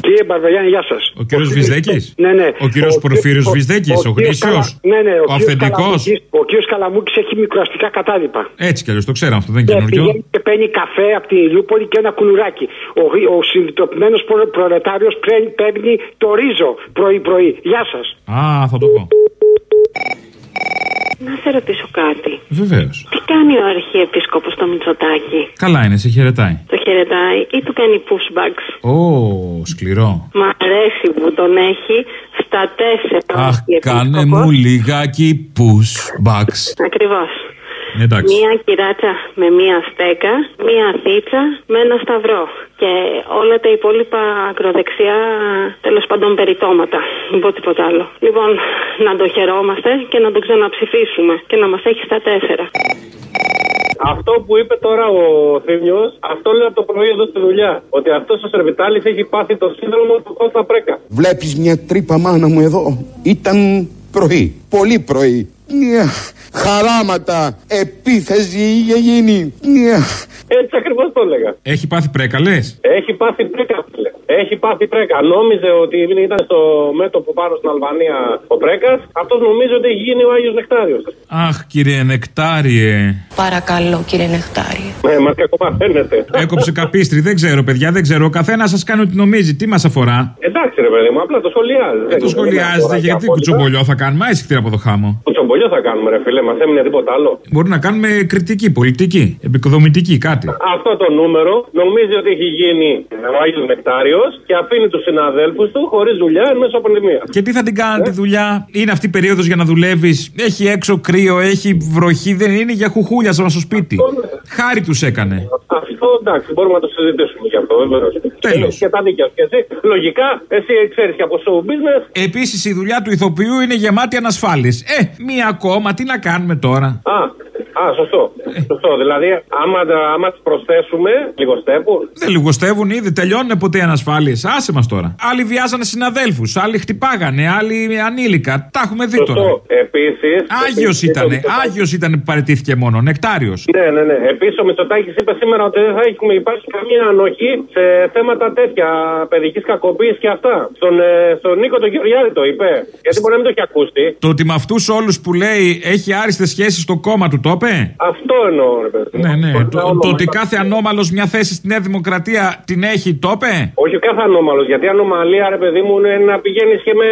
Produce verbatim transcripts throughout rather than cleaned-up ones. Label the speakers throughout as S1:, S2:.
S1: Κύριε Μπαρβαγιάννη, γεια σας.
S2: Ο κύριος Βυσδέκης.
S1: Ναι, ναι.
S2: Ο κύριος Πορφύριος Βυσδέκης, ο γνήσιος.
S1: Ναι, ναι.
S2: Ο αυθεντικός.
S1: Ο κύριος Καλαμούκης έχει μικροαστικά κατάλοιπα.
S2: Έτσι κι αλλιώς το ξέρω, αυτό δεν είναι καινούριο.
S1: Και παίρνει καφέ από τη Ηλιούπολη και ένα κουλουράκι. Ο, ο συνειδητοποιημένος προλετάριος παίρνει το ρίζο πρωί-πρωί. Γεια σας.
S2: Α, θα το πω.
S3: Να σε ρωτήσω κάτι.
S2: Βεβαίως.
S3: Τι κάνει ο Αρχιεπίσκοπος στο Μητσοτάκη?
S2: Καλά είναι, σε χαιρετάει.
S3: Το χαιρετάει ή του κάνει pushbacks?
S2: Ω, σκληρό.
S3: Μ' αρέσει που τον έχει στα τέσσερα.
S2: Αχ, κάνε μου λιγάκι pushbacks.
S3: Ακριβώς.
S2: Εντάξει.
S3: Μία κυράτσα με μία στέκα, μία θίτσα με ένα σταυρό. Και όλα τα υπόλοιπα ακροδεξιά, τέλος πάντων, περιτώματα. Δεν πω τίποτα άλλο. Λοιπόν, να το χαιρόμαστε και να το ξαναψηφίσουμε και να μας έχει στα τέσσερα.
S4: Αυτό που είπε τώρα ο Θήμιος, αυτό λέει από το πρωί εδώ στη δουλειά. Ότι αυτός ο Σερβιτάλης έχει πάθει το σύνδρομο του Κώστα Πρέκα.
S5: Βλέπεις μια τρύπα, μάνα μου, εδώ. Ήταν πρωί, πολύ πρωί. Μια χαράματα επίθεση είχε γίνει. Μια...
S4: Έτσι ακριβώς το έλεγα.
S2: Έχει πάθει πρέκα, λες?
S4: Έχει πάθει πρέκα, φίλε. Έχει πάθει πρέκα. Νόμιζε ότι ήταν στο μέτωπο πάνω στην Αλβανία ο Πρέκας. Αυτός νομίζει ότι έχει γίνει ο Άγιος Νεκτάριος.
S2: Αχ, κύριε Νεκτάριε.
S6: Παρακαλώ, κύριε Νεκτάριε.
S4: Ναι, μας κακομαθαίνετε.
S2: Έκοψε καπίστρι, δεν ξέρω, παιδιά, δεν ξέρω. Ο καθένας σας κάνει ό,τι νομίζει. Τι μας αφορά?
S4: Εντάξει, ρε παιδί μου, απλά το σχολιάζει.
S2: Δεν το σχολιάζετε, γιατί κουτσομπολιό θα κάνουμε? Άισιχτήρα από το χάμο.
S4: Κουτσομπολιό θα κάνουμε, ρε φίλε, μας έμεινε τίποτα άλλο.
S2: Μπορεί να κάνουμε κριτική, πολιτική, επικοδομητική, κάτι.
S4: Αυτό το νούμερο νομίζει ότι έχει γίνει ο Άγιος Νεκτάριος και αφήνει τους συναδέλφους του χωρίς δουλειά εν μέσω πανδημίας.
S2: Και τι θα την κάνουν τη δουλειά? Είναι αυτή η περίοδος για να δουλεύεις? Έχει έξω κρύο, έχει βροχή, δεν είναι για χουχούλια σαν στο σπίτι. Αυτό, ναι. Χάρη τους έκανε.
S4: Αυτό εντάξει, μπορούμε να το συζητήσουμε γι' αυτό, βέβαια.
S2: Τέλος.
S4: Και τα δίκαια και εσύ. Λογικά, εσύ ξέρεις και από show business.
S2: Επίσης η δουλειά του ηθοποιού είναι γεμάτη ανασφάλειες. Ε, μία ακόμα, τι να κάνουμε τώρα?
S4: Α, α σωστό. Ε. Σωστό. Δηλαδή, άμα, άμα τις προσθέσουμε, λιγοστεύουν.
S2: Δεν λιγοστεύουν, ήδη τελειώνουν ποτέ οι ανασφάλειες. Άσε μας τώρα. Άλλοι βιάζανε συναδέλφους, άλλοι χτυπάγανε, άλλοι ανήλικα. Τα έχουμε δει
S4: σωστό.
S2: Τώρα.
S4: Επίσης.
S2: Άγιος ήτανε, Άγιος ήταν που παραιτήθηκε μόνο, Νεκτάριος.
S4: Ναι, ναι, ναι. Επίσης ο Μητσοτάκης είπε σήμερα ότι δεν θα έχουμε υπάρξει καμία ανοχή σε θέματα τέτοια παιδικής κακοποίησης και αυτά. Στον, ε, στον Νίκο τον Γεωργιάδη το είπε. Γιατί μπορεί να μην το έχει ακούσει.
S2: Το ότι με αυτούς όλους που λέει έχει άριστες σχέσεις στο κόμμα του το είπε.
S4: Αυτό εννοώ, ρε παιδί.
S2: Ναι, ναι. Το, το, το ότι κάθε ανώμαλος μια θέση στη Νέα Δημοκρατία την έχει το είπε.
S4: Όχι κάθε ανώμαλος. Γιατί ανομαλία, ρε παιδί μου, είναι να πηγαίνεις και με.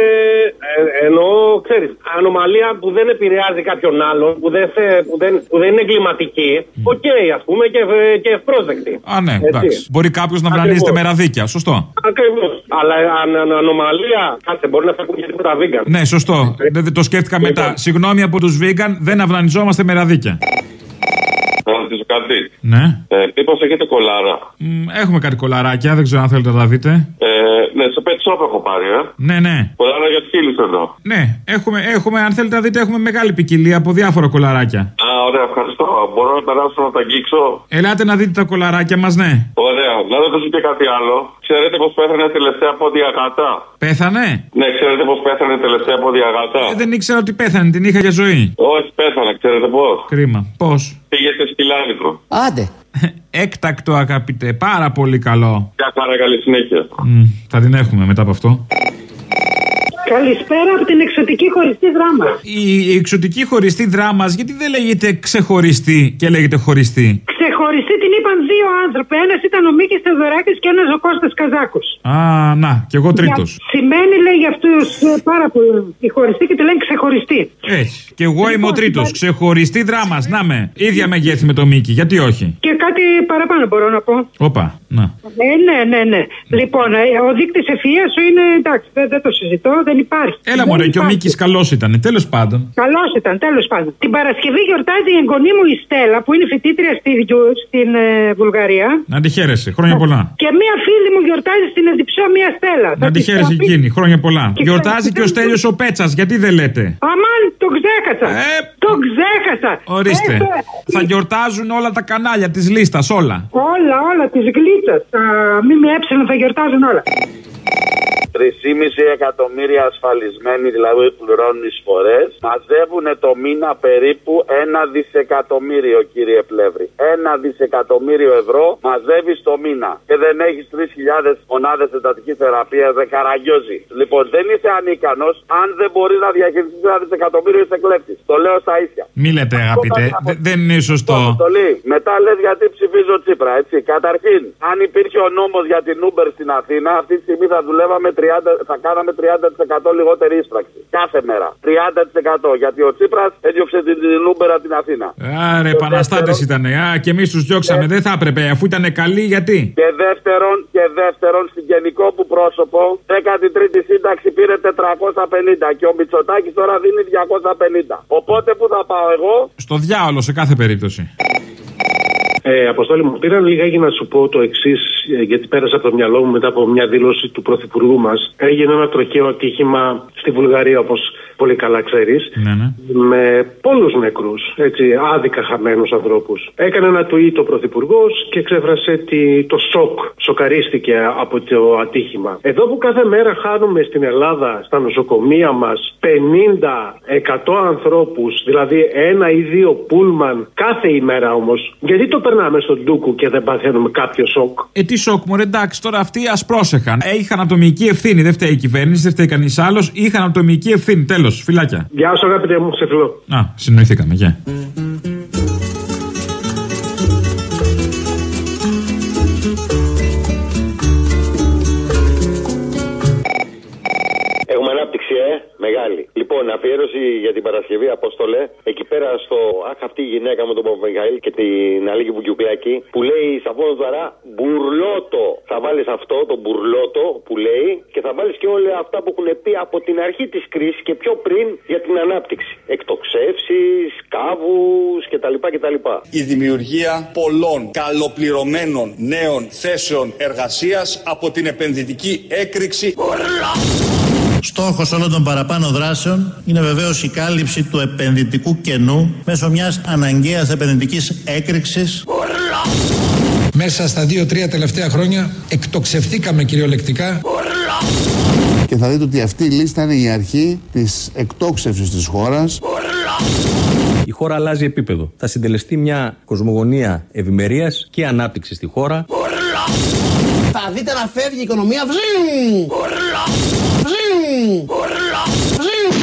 S4: Ε, εννοώ, ξέρεις, ανομαλία που δεν επηρεάζει κάποιον άλλον, που δεν, σε, που δεν, που δεν είναι εγκληματική. Οκ, okay, ας πούμε, και, και ευπρόσδεκτη.
S2: Α, ναι, εντάξει. Μπορεί κάποιος να βλανίζεται με ραδίκια. Σωστό.
S4: Ακριβώς. Αλλά αν, αν, ανομαλία, κάτσε, μπορεί να σε ακούει και τίποτα vegan.
S2: Ναι, σωστό. Δεν, δεν το σκέφτηκα μετά. Λοιπόν. Συγγνώμη από τους vegan, δεν αυλανιζόμαστε με ραδίκια.
S7: Να ρωτήσω κάτι.
S2: Ναι.
S7: Ε, μήπως έχετε κολάρα?
S2: Μ, έχουμε κάτι κολαράκια, δεν ξέρω αν θέλετε να τα δείτε.
S7: Ε, ναι, στο pet shop έχω πάρει, ε.
S2: Ναι, ναι.
S7: Κολάρα για χείλους εδώ.
S2: Ναι, έχουμε, έχουμε, αν θέλετε να δείτε, έχουμε μεγάλη ποικιλία από διάφορα κολαράκια.
S7: Α, ωραία, ευχαριστώ. Μπορώ να περάσω να τα αγγίξω?
S2: Ελάτε να δείτε τα κολαράκια μας, ναι.
S7: Ωραία, να ρωτήσω και κάτι άλλο. Ξέρετε πως πέθανε τελευταία πόδια γάτα?
S2: Πέθανε?
S7: Ναι, ξέρετε πως πέθανε τελευταία πόδια γάτα?
S2: Ε, δεν ήξερα ότι πέθανε, την είχα για ζωή.
S7: Όχι, πέθανε, ξέρετε πως?
S2: Κρίμα. Πώς?
S7: Πήγε σε σκυλάδικο.
S6: Άντε.
S2: Έκτακτο, αγαπητέ, πάρα πολύ καλό.
S7: Μια χαρά, καλή συνέχεια.
S2: Mm, θα την έχουμε μετά από αυτό.
S8: Καλησπέρα από την εξωτική χωριστή δράμα.
S2: Η, η εξωτική χωριστή δράμας, γιατί δεν λέγεται ξεχωριστή και λέγεται χωριστή?
S8: Ξεχωριστή την είπαν δύο άνθρωποι. Ένας ήταν ο Μίκης Θεοδωράκης και ένας ο Κώστας Καζάκος.
S2: Α, να, και εγώ τρίτος.
S8: Για, σημαίνει, λέει, για αυτούς πάρα πολύ η χωριστή και τη λένε ξεχωριστή.
S2: Έτσι. Και εγώ είμαι ο τρίτος. Ξεχωριστή δράμας. Να με. Ίδια μεγέθη με το Μίκη. Γιατί όχι?
S8: Και κάτι παραπάνω μπορώ να πω.
S2: Όπα, να.
S8: Ε, ναι, ναι, ναι. Λοιπόν, ο δείκτης ευφυΐας σου είναι εντάξει, δεν, δεν το συζητώ, δεν υπάρχει.
S2: Έλα μωρέ, και ο Μίκης καλός ήταν, τέλος πάντων.
S8: Καλός ήταν, τέλος πάντων. Την Παρασκευή γιορτάζει η εγγονή μου η Στέλλα, που είναι φοιτήτρια στη, στην ε, Βουλγαρία.
S2: Να τη χαίρεσαι, χρόνια πολλά.
S8: Και μία φίλη μου γιορτάζει στην Εδιψό, μία Στέλλα.
S2: Να τη χαίρεσαι εκείνη, χρόνια πολλά. Και γιορτάζει και ο Στέλιος ο Πέτσας, γιατί δεν λέτε?
S8: Αμάν, το ξέχασα. Ε, το ξέχασα.
S2: Ορίστε.
S8: Έστε.
S2: Θα γιορτάζουν όλα τα κανάλια της λίστας, όλα.
S8: Όλα, όλα, της γλίτσας. Τα ΜΜΕ θα γιορτάζουν όλα.
S9: τρία κόμμα πέντε εκατομμύρια ασφαλισμένοι, δηλαδή πληρώνουν εισφορές, μαζεύουν το μήνα περίπου ένα δισεκατομμύριο, κύριε Πλεύρη. Ένα δισεκατομμύριο ευρώ μαζεύει το μήνα. Και δεν έχει τρεις χιλιάδες μονάδες εντατικής θεραπείας, δεν καραγιόζει. Λοιπόν, δεν είσαι ανίκανος αν δεν μπορεί να διαχειριστεί ένα δισεκατομμύριο, είσαι κλέφτης. Το λέω στα ίσια.
S2: Μη λέτε, αγαπητέ, δεν είναι σωστό.
S9: Μετά λες γιατί ψηφίζω Τσίπρα, έτσι. Καταρχήν, αν υπήρχε ο νόμος για την Uber στην Αθήνα, αυτή τη στιγμή θα δουλεύαμε τριάντα, θα κάναμε τριάντα τοις εκατό λιγότερη ίσπραξη. Κάθε μέρα. τριάντα τοις εκατό. Γιατί ο Τσίπρας έδιωξε την, την Uber από την Αθήνα.
S2: Άρε, επαναστάτες ήταν. Α, και εμείς τους διώξαμε. Δεν θα έπρεπε, αφού ήταν καλοί, γιατί.
S9: Και δεύτερον, και δεύτερον, στην γενικό που πρόσωπο, δέκατη τρίτη σύνταξη πήρε τετρακόσια πενήντα και ο Μητσοτάκης τώρα δίνει διακόσια πενήντα. Οπότε που θα πάω εγώ?
S2: Στο διάολο σε κάθε περίπτωση.
S10: Ε, Αποστόλη μου, πήρα λίγα να σου πω το εξής, γιατί πέρασε από το μυαλό μου μετά από μια δήλωση του Πρωθυπουργού μας. Έγινε ένα τροχαίο ατύχημα στη Βουλγαρία, όπως πολύ καλά ξέρεις,
S2: ναι, ναι.
S10: με πολλούς νεκρούς, έτσι, άδικα χαμένους ανθρώπους. Έκανε ένα tweet ο Πρωθυπουργός και εξέφρασε τη, το σοκ, σοκαρίστηκε από το ατύχημα. Εδώ που κάθε μέρα χάνουμε στην Ελλάδα, στα νοσοκομεία μας, πενήντα εκατό ανθρώπους, δηλαδή ένα ή δύο πούλμαν κάθε ημέρα όμως, γιατί το περνάμε στον ντούκου και δεν παθαίνουμε κάποιο σοκ?
S2: Ε, τι σοκ, μωρέ, εντάξει, τώρα αυτοί ας πρόσεχαν. Ε, είχαν ατομική ευθύνη, δεν φταίει η κυβέρνηση, δεν φταίει κανείς άλλος. Είχαν ατομική ευθύνη, τέλος, φιλάκια.
S10: Γεια σου, αγαπητέ μου, σε φιλώ.
S2: Α, συνοηθήκαμε, γεια.
S11: Μεγάλη. Λοιπόν, αφιέρωση για την Παρασκευή, Απόστολε. Εκεί πέρα στο αχ, αυτή η γυναίκα με τον Παπαμιχαήλ και την Αλίκη Βουγιουκλάκη που λέει Σαφώνος Δαρά, μπουρλότο. Θα βάλεις αυτό το μπουρλότο που λέει και θα βάλεις και όλα αυτά που έχουν πει από την αρχή της κρίσης και πιο πριν για την ανάπτυξη. Εκτοξεύσεις, κάβους κτλ. κτλ.
S12: Η δημιουργία πολλών καλοπληρωμένων νέων θέσεων εργασίας από την επενδυτική έκρηξη.
S13: Στόχος όλων των παραπάνω δράσεων είναι βεβαίως η κάλυψη του επενδυτικού κενού μέσω μιας αναγκαίας επενδυτικής έκρηξης.
S14: Μέσα στα δύο-τρία τελευταία χρόνια εκτοξευθήκαμε κυριολεκτικά.
S15: Και θα δείτε ότι αυτή η λίστα είναι η αρχή της εκτόξευσης της χώρας.
S16: Η χώρα αλλάζει επίπεδο. Θα συντελεστεί μια κοσμογονία ευημερίας και ανάπτυξης στη χώρα.
S17: Θα δείτε να φεύγει η οικονομία. Βζιν! Βζιν! Βζιν!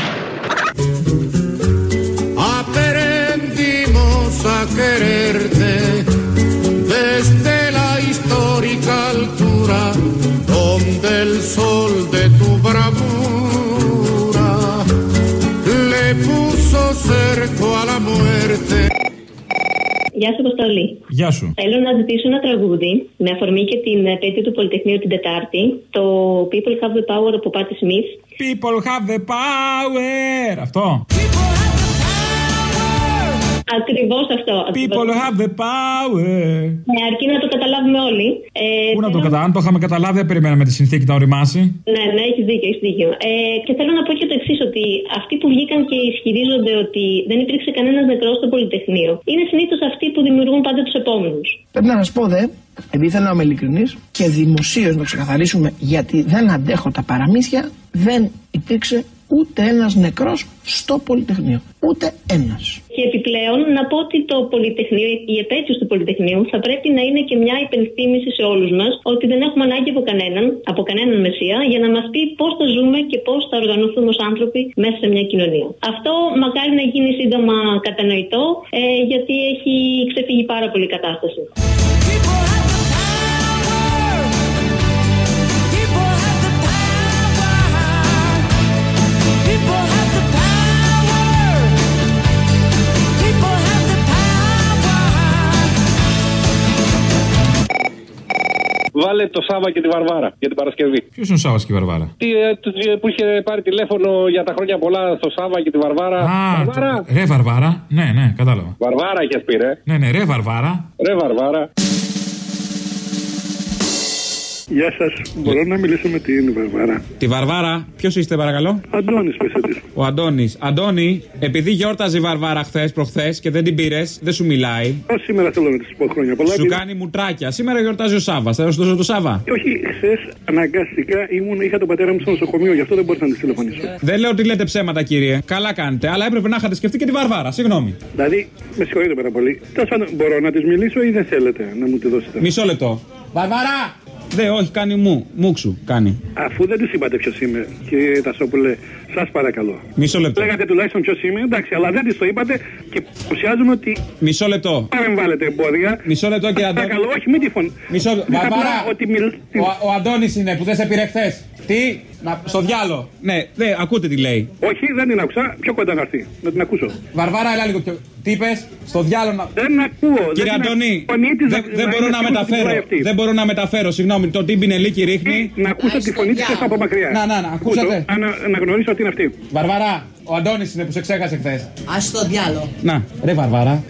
S18: Aprendimos a quererte desde la histórica altura donde el sol de tu bravura le puso cerco a la muerte.
S3: Γεια σου, Αποστολή.
S2: Γεια σου.
S3: Θέλω να ζητήσω ένα τραγούδι με αφορμή και την επέτειο του Πολυτεχνείου την Τετάρτη. Το People Have the Power από Patti Smith.
S2: People have the power. Αυτό.
S3: Ακριβώς αυτό.
S2: People have the power.
S3: Ναι, αρκεί να το καταλάβουμε όλοι. Ε,
S2: Πού να
S3: θέλω...
S2: το καταλάβουμε, αν το είχαμε καταλάβει, δεν περιμέναμε τη συνθήκη να οριμάσει.
S3: Ναι, ναι, έχεις δίκιο, έχεις δίκιο. Ε, και θέλω να πω και το εξής, ότι αυτοί που βγήκαν και ισχυρίζονται ότι δεν υπήρξε κανένας νεκρός στο Πολυτεχνείο, είναι συνήθως αυτοί που δημιουργούν πάντα τους επόμενους.
S17: Πρέπει να σας πω, δε, επειδή θέλω να είμαι ειλικρινής και δημοσίως να ξεκαθαρίσουμε, γιατί δεν αντέχω τα παραμύθια, δεν υπήρξε ούτε ένας νεκρός στο Πολυτεχνείο. Ούτε ένας.
S3: Και επιπλέον να πω ότι το Πολυτεχνείο, η επέτειος του Πολυτεχνείου θα πρέπει να είναι και μια υπενθύμηση σε όλους μας ότι δεν έχουμε ανάγκη από κανέναν, από κανέναν μεσία για να μας πει πώς θα ζούμε και πώς θα οργανωθούμε ως άνθρωποι μέσα σε μια κοινωνία. Αυτό μακάρι να γίνει σύντομα κατανοητό, ε, γιατί έχει ξεφύγει πάρα πολύ η κατάσταση.
S4: Βάλε το Σάβα και τη Βαρβάρα για την Παρασκευή.
S2: Ποιος είναι ο Σάβας και η Βαρβάρα?
S4: Τι, ε, που είχε πάρει τηλέφωνο για τα χρόνια πολλά στο Σάβα και τη Βαρβάρα.
S2: Α,
S4: Βαρβάρα.
S2: Το... ρε Βαρβάρα. Ναι, ναι, κατάλαβα.
S4: Βαρβάρα είχες πει, ρε.
S2: Ναι, ναι, ρε Βαρβάρα.
S4: Ρε Βαρβάρα.
S19: Γεια σας. Μπορώ να μιλήσω με την Βαρβάρα?
S2: Τη Βαρβάρα, ποιος είστε παρακαλώ?
S19: Αντώνης, πέσε της.
S2: Ο Αντώνης. Αντώνη, επειδή γιόρταζε η Βαρβάρα χθες προχθές και δεν την πήρες, δεν σου μιλάει.
S19: Ω, σήμερα θέλω να της πω χρόνια πολλά.
S2: Σου
S19: επειδή...
S2: κάνει μουτράκια. Σήμερα γιορτάζει ο Σάββας. Θα σου δώσω το Σάββα.
S19: Όχι, χθες αναγκαστικά ήμουν, είχα τον πατέρα μου στο νοσοκομείο, γι' αυτό δεν μπορούσα να της τηλεφωνήσω.
S2: Δεν λέω ότι λέτε ψέματα, κύριε. Καλά κάνετε. Αλλά έπρεπε να είχατε σκεφτεί και τη Βαρβάρα. Συγγνώμη.
S19: Δηλαδή, με συγχωρείτε πάρα πολύ. Τέλος πάντων, μπορώ να της μιλήσω ή δεν θέλετε να μου τη δώσετε?
S2: Μισό λεπτό. Βαρβάρα! Δε, όχι, κάνει μου. Μουξου, κάνει.
S19: Αφού δεν της είπατε ποιος είμαι, κύριε Τασόπουλε, σας παρακαλώ.
S2: Μισό λεπτό.
S19: Λέγατε τουλάχιστον ποιος είμαι, εντάξει, αλλά δεν της το είπατε και παρουσιάζουμε ότι.
S2: Μισό λεπτό.
S19: Παρεμβάλλετε εμπόδια.
S2: Μισό λεπτό, κύριε Αντώνη.
S19: Παρακαλώ, όχι, μην τη φωνή.
S2: Μισό λεπτό. Βαρβάρα,
S19: ότι μιλ...
S2: ο, ο Αντώνης είναι που δεν σε πήρε χθες. Τι, να, στο διάλο. Ναι, δε, ακούτε τι λέει.
S19: Όχι, δεν την άκουσα. Πιο κοντά να έρθει. Να την ακούσω.
S2: Βαρβάρα, έλα λίγο πιο. Τι είπες, στο διάλο να.
S19: Δεν ακούω.
S2: Κύριε
S19: δεν
S2: Αντώνη,
S19: δεν,
S2: δεν, δεν μπορώ να μεταφέρω. Δεν μπορώ να μεταφέρω, συγγνώμη. Το τι μπινελίκι ρίχνει.
S19: Να ακούσω τη φωνή της από μακριά.
S2: Να, να, να, ακούσατε.
S19: Να, να γνωρίσω ότι είναι αυτή.
S2: Βαρβάρα, ο Αντώνης είναι που σε ξέχασε χθες.
S17: Ας το διάλο.
S2: Να, ρε Βαρβάρα.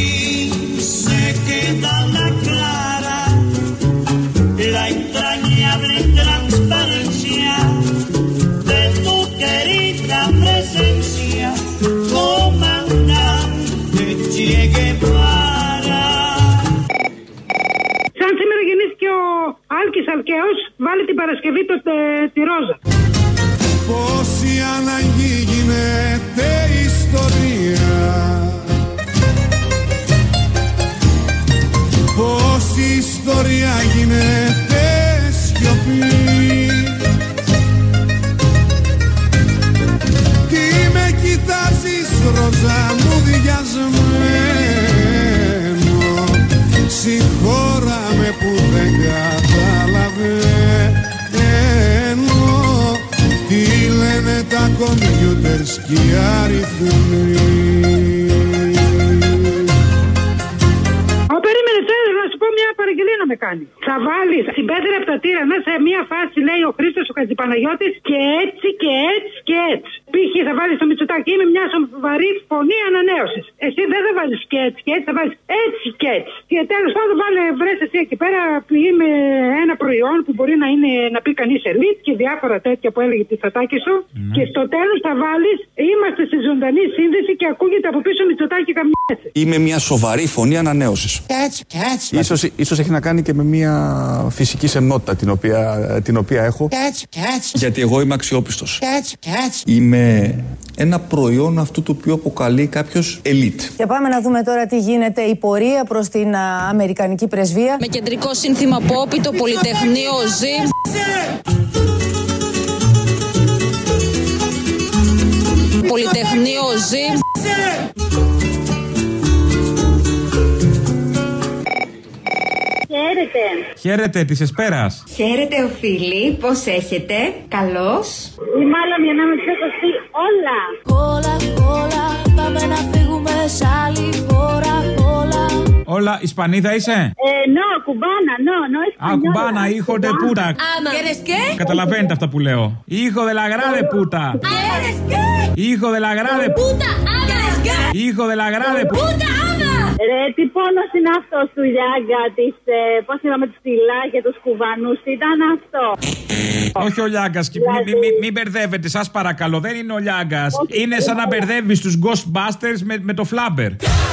S18: La entrañable transparencia de tu querida presencia, comandante Che Guevara.
S8: Σαν σήμερα γεννήθηκε ο Άλκης Αλκαίος, βάλει την Παρασκευή το, τε, τη Ρόζα.
S18: Πώς η ανάγκη γίνεται ιστορία, πως η ιστορία γίνεται σιωπή. Τι με κοιτάζεις Ρόζα μου διασμένο, συγχώραμε που δεν καταλαβαίνω τι λένε τα κομπιούτερς και οι αριθμοί.
S8: Παραγγελία να με κάνει. Θα βάλει την πέτρα από τα τύρανα σε μία φάση, λέει ο Χρήστος ο Χατζηπαναγιώτης, και έτσι και έτσι και έτσι. Π.χ. θα βάλει το Μητσοτάκι, είμαι μια σοβαρή φωνή ανανέωσης. Εσύ δεν θα βάλει και έτσι και έτσι, θα βάλει έτσι και έτσι. Και τέλος πάντων, βάλε βρες εσύ εκεί πέρα με ένα προϊόν που μπορεί να, είναι, να πει κανείς ελίτ και διάφορα τέτοια που έλεγε τη Φατάκη σου. Mm. Και στο τέλος θα βάλει είμαστε στη ζωντανή σύνδεση και ακούγεται από πίσω Μητσοτάκι καμιά.
S12: Είμαι μια σοβαρή φωνή ανανέωσης.
S17: Έτσι και έτσι.
S12: Ίσως, ίσως έχει να κάνει και με μια φυσική σεμνότητα την οποία, την οποία έχω.
S17: Έτσι και έτσι.
S12: Γιατί εγώ είμαι αξιόπιστος.
S17: Έτσι και έτσι.
S12: Είμαι ένα προϊόν αυτού το οποίο αποκαλεί κάποιος ελίτ.
S20: Και πάμε να δούμε τώρα τι γίνεται η πορεία προς την α, Αμερικανική πρεσβεία.
S6: Με κεντρικό σύνθημα Πόπι, το Πολυτεχνείο ζει. Πολυτεχνείο ζει.
S3: Χαίρετε.
S2: Χαίρετε της Εσπέρας.
S21: Χαίρετε οφείλει, πώς έχετε, καλώς?
S3: Ή μάλλον για να με πιο σωστή, όλα.
S22: Όλα, όλα, πάμε να φύγουμε σε άλλη χώρα, όλα.
S2: Όλα, Ισπανίδα είσαι?
S3: Ε, no, κουμπάνα, no, no,
S2: Α, κουμπάνα, hijo de puta.
S22: ¿Quieres qué?
S2: Καταλαβαίνετε αυτά που λέω. Hijo de la grande puta.
S22: ¿Quieres qué?
S2: Hijo de la grande
S22: puta. ¿Quieres qué?
S2: Hijo de la grande puta.
S3: Ρε, τι πόνος είναι αυτός του Λιάγκα, της, ε, πώς είπαμε, τους Τιλά και τους Κουβανούς, τι ήταν αυτό?
S2: Όχι ο Λιάγκας, μην μη, μη, μη μπερδεύετε, σας παρακαλώ, δεν είναι ο Λιάγκας. Είναι σαν να μπερδεύεις τους Ghostbusters με, με το Φλάμπερ.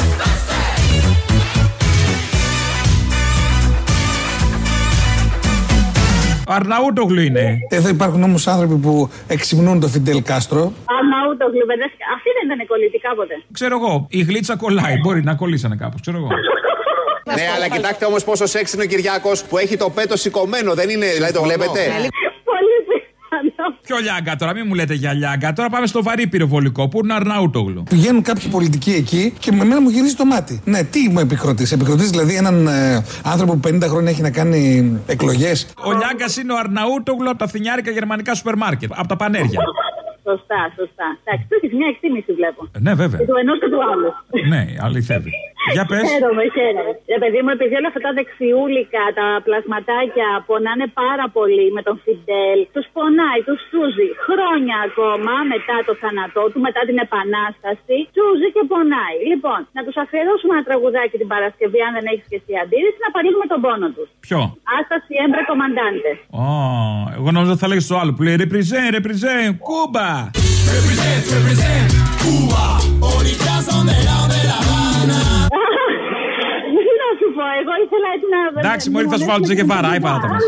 S2: Αρναούτογλου είναι.
S14: Εδώ υπάρχουν όμως άνθρωποι που εξυμνούν το Φιντέλ Κάστρο.
S3: Αρναούτογλου, αυτή δεν ήταν κολλητή κάποτε.
S2: Ξέρω εγώ, η γλίτσα κολλάει. Μπορεί να κολλήσανε κάπως, ξέρω εγώ.
S23: Ναι, αλλά κοιτάξτε όμως πόσο σεξ είναι ο Κυριάκος που έχει το πέτο σηκωμένο, δεν είναι, δηλαδή το βλέπετε?
S3: Πολύ πιθανό.
S2: Ποιο Λιάγκα τώρα, μην μου λέτε για Λιάγκα. Τώρα πάμε στο βαρύ πυροβολικό που είναι Αρναούτογλου.
S14: Πηγαίνουν κάποιοι πολιτικοί εκεί και με μένα μου γυρίζει το μάτι. Ναι, τι μου επικροτείς? Επικροτείς δηλαδή έναν ε, άνθρωπο που πενήντα χρόνια έχει να κάνει εκλογές?
S2: Ο Λιάγκας είναι ο Αρναούτογλου από τα φθηνιάρικα γερμανικά σούπερ μάρκετ, από τα πανέρια.
S3: Σωστά, σωστά. Εντάξει, του έχεις μια εκτίμηση βλέπω.
S2: Ναι, βέβαια.
S3: Και του ενός και του άλλου.
S2: Ναι, αληθεύει. Για πες.
S1: Χαίρομαι, χαίρομαι. Ε, παιδί μου, επειδή όλα αυτά τα δεξιούλικα, τα πλασματάκια πονάνε πάρα πολύ με τον Φιντέλ, τους πονάει, τους σούζει χρόνια ακόμα μετά το θάνατό του, μετά την Επανάσταση. Σούζει και πονάει. Λοιπόν, να τους αφιερώσουμε ένα τραγουδάκι την Παρασκευή, αν δεν έχεις και εσύ αντίρρηση, να παρήγουμε τον πόνο τους.
S2: Ποιο?
S1: Άσταση έμπρε κομμαντάντε.
S2: Ω, εγώ νόμιζα θα λέγεις το άλλο που λέει represent, represent, Κούμπα.
S18: Represent, represent, Cuba, orillazo de la de la Habana.
S1: Να σου πω, εγώ ήθελα έτσι να...
S2: Εντάξει, μόλι θα σου βάλω και βαράει πάρα μας.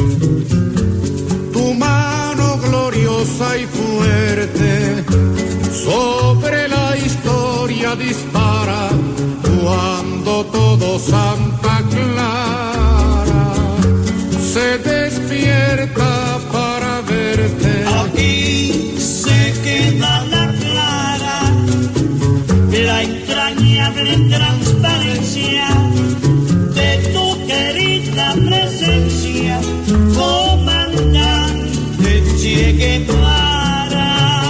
S18: Tu mano gloriosa y fuerte sobre la historia dispara cuando todo Santa Clara se despierta para verte.
S5: Aquí se queda la clara, la entrañable transparencia de tu querida presencia, comandante Che Guevara.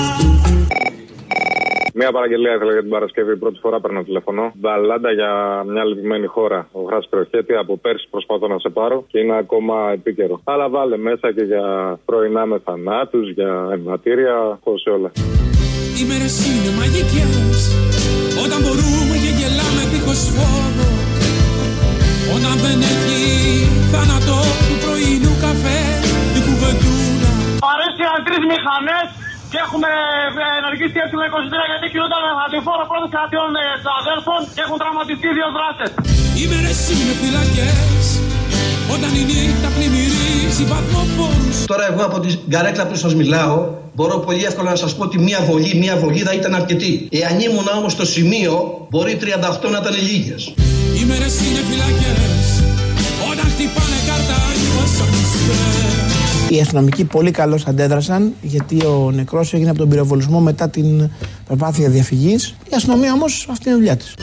S7: Μια παραγγελία ήθελα για την Παρασκευή. Πρώτη φορά παίρνω τηλέφωνο. Μπαλάντα για μια λυπημένη χώρα. Ο Γράς Κροχέτη. Από πέρσι προσπαθώ να σε πάρω και είναι ακόμα επίκαιρο. Αλλά βάλε μέσα και για πρωινά με θανάτους, για εμβατήρια, πώς όλα.
S18: Οι μέρες είναι μαγικές όταν μπορούμε και γελάμε δίχως φόβο. Όταν δεν έχει θάνατο του πρωινού καφέ, την κουβεντούλα.
S24: Παρέστηκαν τρεις μηχανές και έχουμε ενεργήσει έτσι με είκοσι τρία γιατί κινούνταν με αντιφόρο πρώτος κρατιών των αδέρφων και έχουν τραυματιστεί δύο δράστες.
S18: Οι μέρες είναι φυλακές όταν η νύχτα πλημμυρίζει βαθμοφόρους.
S25: Τώρα εγώ από την καρέκλα που σας μιλάω μπορώ πολύ εύκολα να σας πω ότι μία βολή, μία βολή θα ήταν αρκετή. Εάν ήμουν όμως στο σημείο μπορεί τριάντα οκτώ να ήταν λίγες.
S18: Οι μέρες είναι φυλακές όταν χτυπάνε κάρτα οι βασανιστές.
S17: Οι αστυνομικοί πολύ καλώς αντέδρασαν γιατί ο νεκρός έγινε από τον πυροβολισμό μετά την προσπάθεια διαφυγής. Η αστυνομία όμως αυτή είναι η δουλειά της.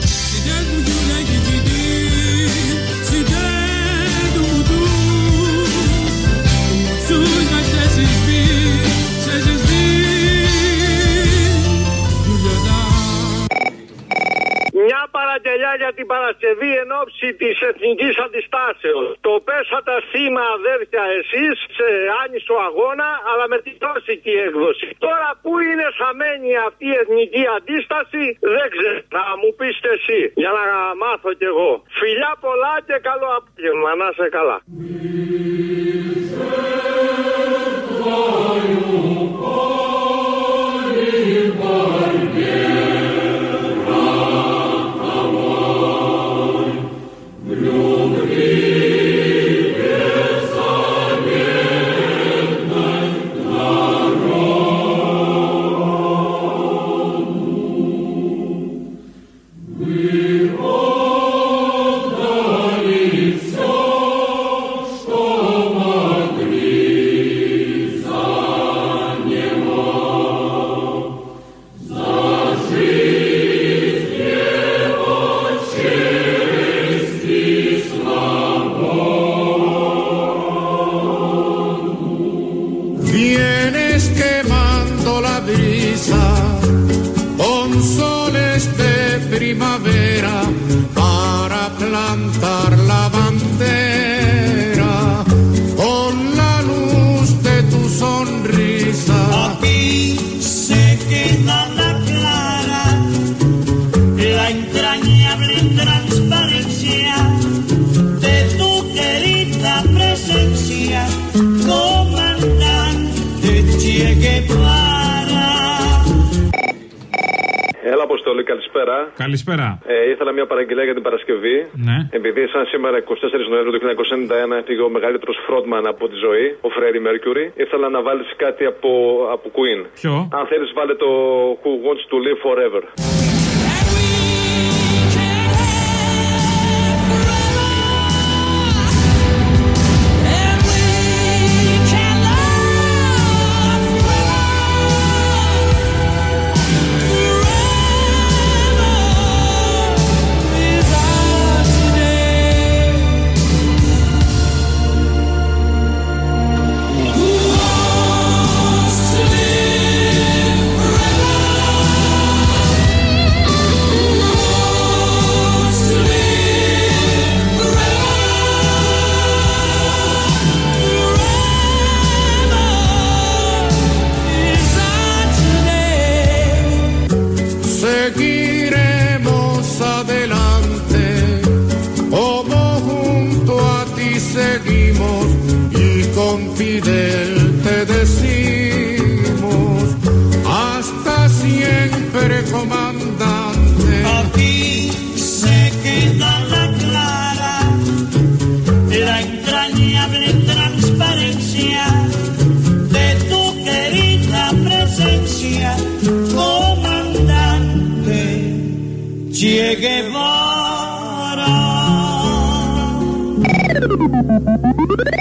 S4: Μια παραγγελιά για την Παρασκευή εν ώψη της Εθνικής Αντιστάσεως. Το πέσατε σήμα αδέρφια εσείς σε άνισο αγώνα, αλλά με την τόσικη έκδοση. Τώρα που είναι χαμένη αυτή η Εθνική Αντίσταση, δεν ξέρω. Να μου πείτε εσύ, για να μάθω κι εγώ. Φιλιά πολλά και καλό απόγευμα. Να είσαι καλά.
S7: Καλησπέρα.
S2: Καλησπέρα.
S7: Ε, ήθελα μια παραγγελία για την Παρασκευή.
S2: Ναι.
S7: Επειδή σαν σήμερα εικοστή τέταρτη Νοεμβρίου του χίλια εννιακόσια ενενήντα ένα έφυγε ο μεγαλύτερος frontman από τη ζωή, ο Freddie Mercury, ήθελα να βάλεις κάτι από, από Queen.
S2: Ποιο?
S7: Αν θέλεις βάλε το Who Wants to Live Forever.
S18: Fidel, te decimos hasta siempre, comandante.
S5: Aquí se queda la clara, la entrañable transparencia de tu querida presencia, comandante Che Guevara.